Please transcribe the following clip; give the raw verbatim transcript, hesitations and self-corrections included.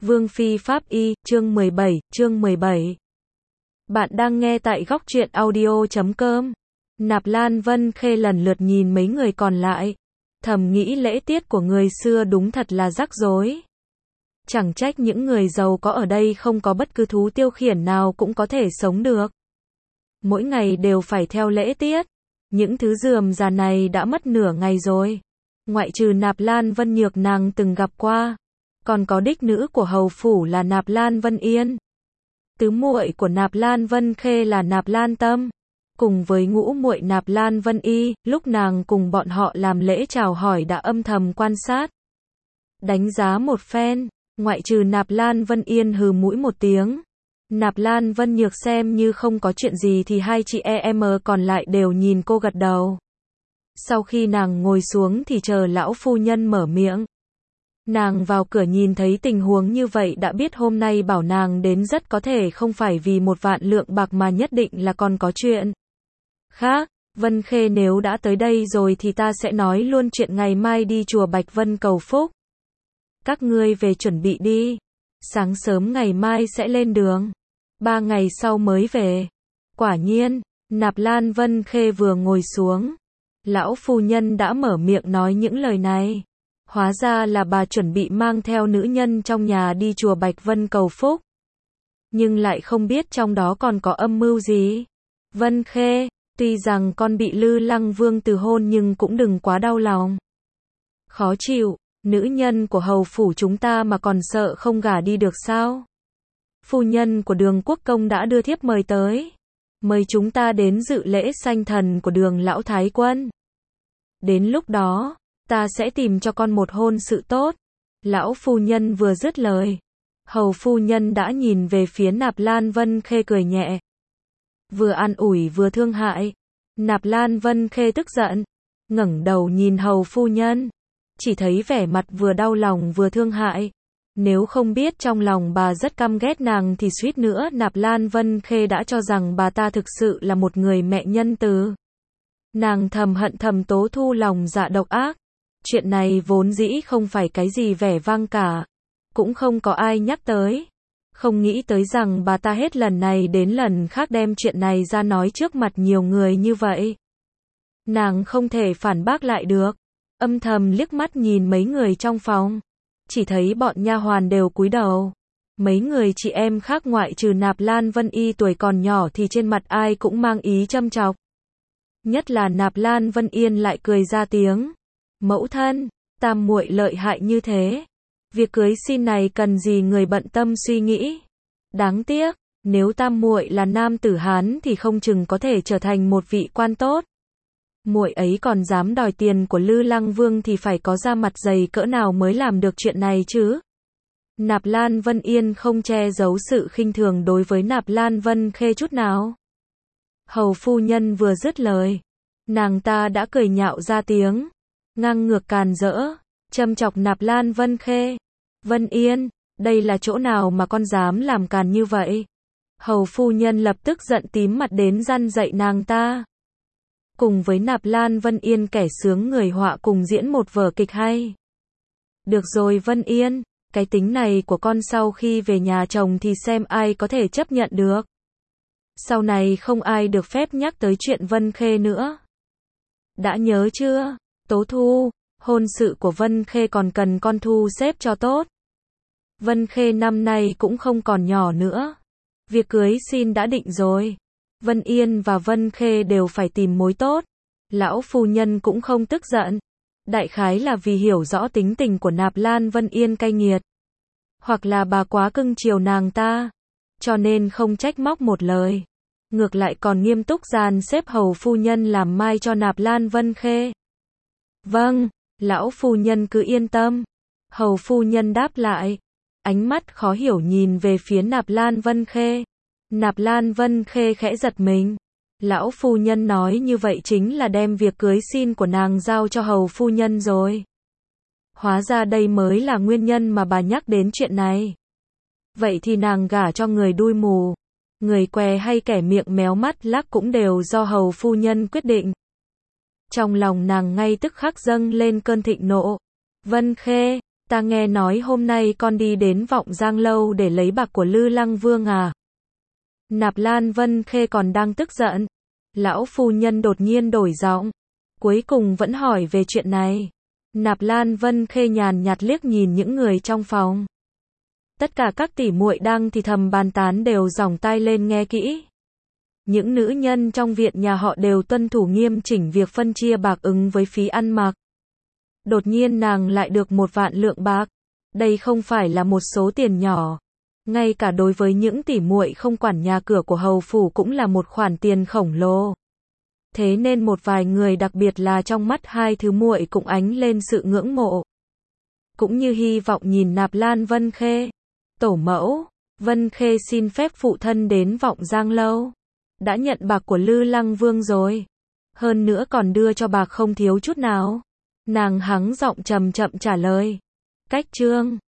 Vương Phi Pháp Y, chương mười bảy, chương mười bảy. Bạn đang nghe tại góc truyện audio chấm com. Nạp Lan Vân Khê lần lượt nhìn mấy người còn lại, thầm nghĩ lễ tiết của người xưa đúng thật là rắc rối. Chẳng trách những người giàu có ở đây không có bất cứ thú tiêu khiển nào cũng có thể sống được. Mỗi ngày đều phải theo lễ tiết. Những thứ rườm rà này đã mất nửa ngày rồi. Ngoại trừ Nạp Lan Vân Nhược nàng từng gặp qua, còn có đích nữ của hầu phủ là Nạp Lan Vân Yên. Tứ muội của Nạp Lan Vân Khê là Nạp Lan Tâm, cùng với ngũ muội Nạp Lan Vân Y, lúc nàng cùng bọn họ làm lễ chào hỏi đã âm thầm quan sát, đánh giá một phen. Ngoại trừ Nạp Lan Vân Yên hừ mũi một tiếng, Nạp Lan Vân Nhược xem như không có chuyện gì thì hai chị em còn lại đều nhìn cô gật đầu. Sau khi nàng ngồi xuống thì chờ lão phu nhân mở miệng. Nàng vào cửa nhìn thấy tình huống như vậy đã biết hôm nay bảo nàng đến rất có thể không phải vì một vạn lượng bạc mà nhất định là còn có chuyện khác. Vân Khê nếu đã tới đây rồi thì ta sẽ nói luôn chuyện ngày mai đi chùa Bạch Vân cầu phúc. Các ngươi về chuẩn bị đi. Sáng sớm ngày mai sẽ lên đường. Ba ngày sau mới về. Quả nhiên, Nạp Lan Vân Khê vừa ngồi xuống, lão phu nhân đã mở miệng nói những lời này. Hóa ra là bà chuẩn bị mang theo nữ nhân trong nhà đi chùa Bạch Vân cầu phúc. Nhưng lại không biết trong đó còn có âm mưu gì. Vân Khê, tuy rằng con bị Lư Lăng Vương từ hôn nhưng cũng đừng quá đau lòng. Khó chịu, nữ nhân của hầu phủ chúng ta mà còn sợ không gả đi được sao? Phu nhân của Đường Quốc Công đã đưa thiếp mời tới. Mời chúng ta đến dự lễ sanh thần của Đường Lão Thái Quân. Đến lúc đó, ta sẽ tìm cho con một hôn sự tốt. Lão phu nhân vừa dứt lời, hầu phu nhân đã nhìn về phía Nạp Lan Vân Khê cười nhẹ. Vừa an ủi vừa thương hại. Nạp Lan Vân Khê tức giận, ngẩng đầu nhìn hầu phu nhân, chỉ thấy vẻ mặt vừa đau lòng vừa thương hại. Nếu không biết trong lòng bà rất căm ghét nàng thì suýt nữa Nạp Lan Vân Khê đã cho rằng bà ta thực sự là một người mẹ nhân từ. Nàng thầm hận thầm Tố Thu lòng dạ độc ác. Chuyện này vốn dĩ không phải cái gì vẻ vang cả, cũng không có ai nhắc tới. Không nghĩ tới rằng bà ta hết lần này đến lần khác đem chuyện này ra nói trước mặt nhiều người như vậy. Nàng không thể phản bác lại được, âm thầm liếc mắt nhìn mấy người trong phòng, chỉ thấy bọn nha hoàn đều cúi đầu. Mấy người chị em khác ngoại trừ Nạp Lan Vân Y tuổi còn nhỏ thì trên mặt ai cũng mang ý châm chọc. Nhất là Nạp Lan Vân Yên lại cười ra tiếng. Mẫu thân, tam muội lợi hại như thế. Việc cưới xin này cần gì người bận tâm suy nghĩ. Đáng tiếc, nếu tam muội là nam tử Hán thì không chừng có thể trở thành một vị quan tốt. Muội ấy còn dám đòi tiền của Lư Lăng Vương thì phải có da mặt dày cỡ nào mới làm được chuyện này chứ. Nạp Lan Vân Yên không che giấu sự khinh thường đối với Nạp Lan Vân Khê chút nào. Hầu phu nhân vừa dứt lời, nàng ta đã cười nhạo ra tiếng, ngang ngược càn rỡ, châm chọc Nạp Lan Vân Khê. Vân Yên, đây là chỗ nào mà con dám làm càn như vậy? Hầu phu nhân lập tức giận tím mặt đến răn dạy nàng ta. Cùng với Nạp Lan Vân Yên kẻ sướng người họa cùng diễn một vở kịch hay. Được rồi Vân Yên, cái tính này của con sau khi về nhà chồng thì xem ai có thể chấp nhận được. Sau này không ai được phép nhắc tới chuyện Vân Khê nữa. Đã nhớ chưa, Tố Thu, hôn sự của Vân Khê còn cần con thu xếp cho tốt. Vân Khê năm nay cũng không còn nhỏ nữa. Việc cưới xin đã định rồi. Vân Yên và Vân Khê đều phải tìm mối tốt. Lão phu nhân cũng không tức giận. Đại khái là vì hiểu rõ tính tình của Nạp Lan Vân Yên cay nghiệt. Hoặc là bà quá cưng chiều nàng ta, cho nên không trách móc một lời. Ngược lại còn nghiêm túc dàn xếp hầu phu nhân làm mai cho Nạp Lan Vân Khê. Vâng, lão phu nhân cứ yên tâm. Hầu phu nhân đáp lại, ánh mắt khó hiểu nhìn về phía Nạp Lan Vân Khê. Nạp Lan Vân Khê khẽ giật mình. Lão phu nhân nói như vậy chính là đem việc cưới xin của nàng giao cho hầu phu nhân rồi. Hóa ra đây mới là nguyên nhân mà bà nhắc đến chuyện này. Vậy thì nàng gả cho người đuôi mù, người què hay kẻ miệng méo mắt lác cũng đều do hầu phu nhân quyết định. Trong lòng nàng ngay tức khắc dâng lên cơn thịnh nộ. Vân Khê, Ta nghe nói hôm nay con đi đến Vọng Giang Lâu để lấy bạc của Lư Lăng Vương à? Nạp Lan Vân Khê còn đang tức giận. Lão phu nhân đột nhiên đổi giọng. Cuối cùng vẫn hỏi về chuyện này. Nạp Lan Vân Khê nhàn nhạt liếc nhìn những người trong phòng. Tất cả các tỷ muội đang thì thầm bàn tán đều dòng tai lên nghe kỹ. Những nữ nhân trong viện nhà họ đều tuân thủ nghiêm chỉnh việc phân chia bạc ứng với phí ăn mặc. Đột nhiên nàng lại được một vạn lượng bạc. Đây không phải là một số tiền nhỏ. Ngay cả đối với những tỷ muội không quản nhà cửa của hầu phủ cũng là một khoản tiền khổng lồ. Thế nên một vài người đặc biệt là trong mắt hai thứ muội cũng ánh lên sự ngưỡng mộ. Cũng như hy vọng nhìn Nạp Lan Vân Khê. Tổ mẫu, Vân Khê xin phép phụ thân đến Vọng Giang Lâu. Đã nhận bạc của Lư Lăng Vương rồi. Hơn nữa còn đưa cho bạc không thiếu chút nào. Nàng hắng giọng trầm chậm trả lời. Cách chương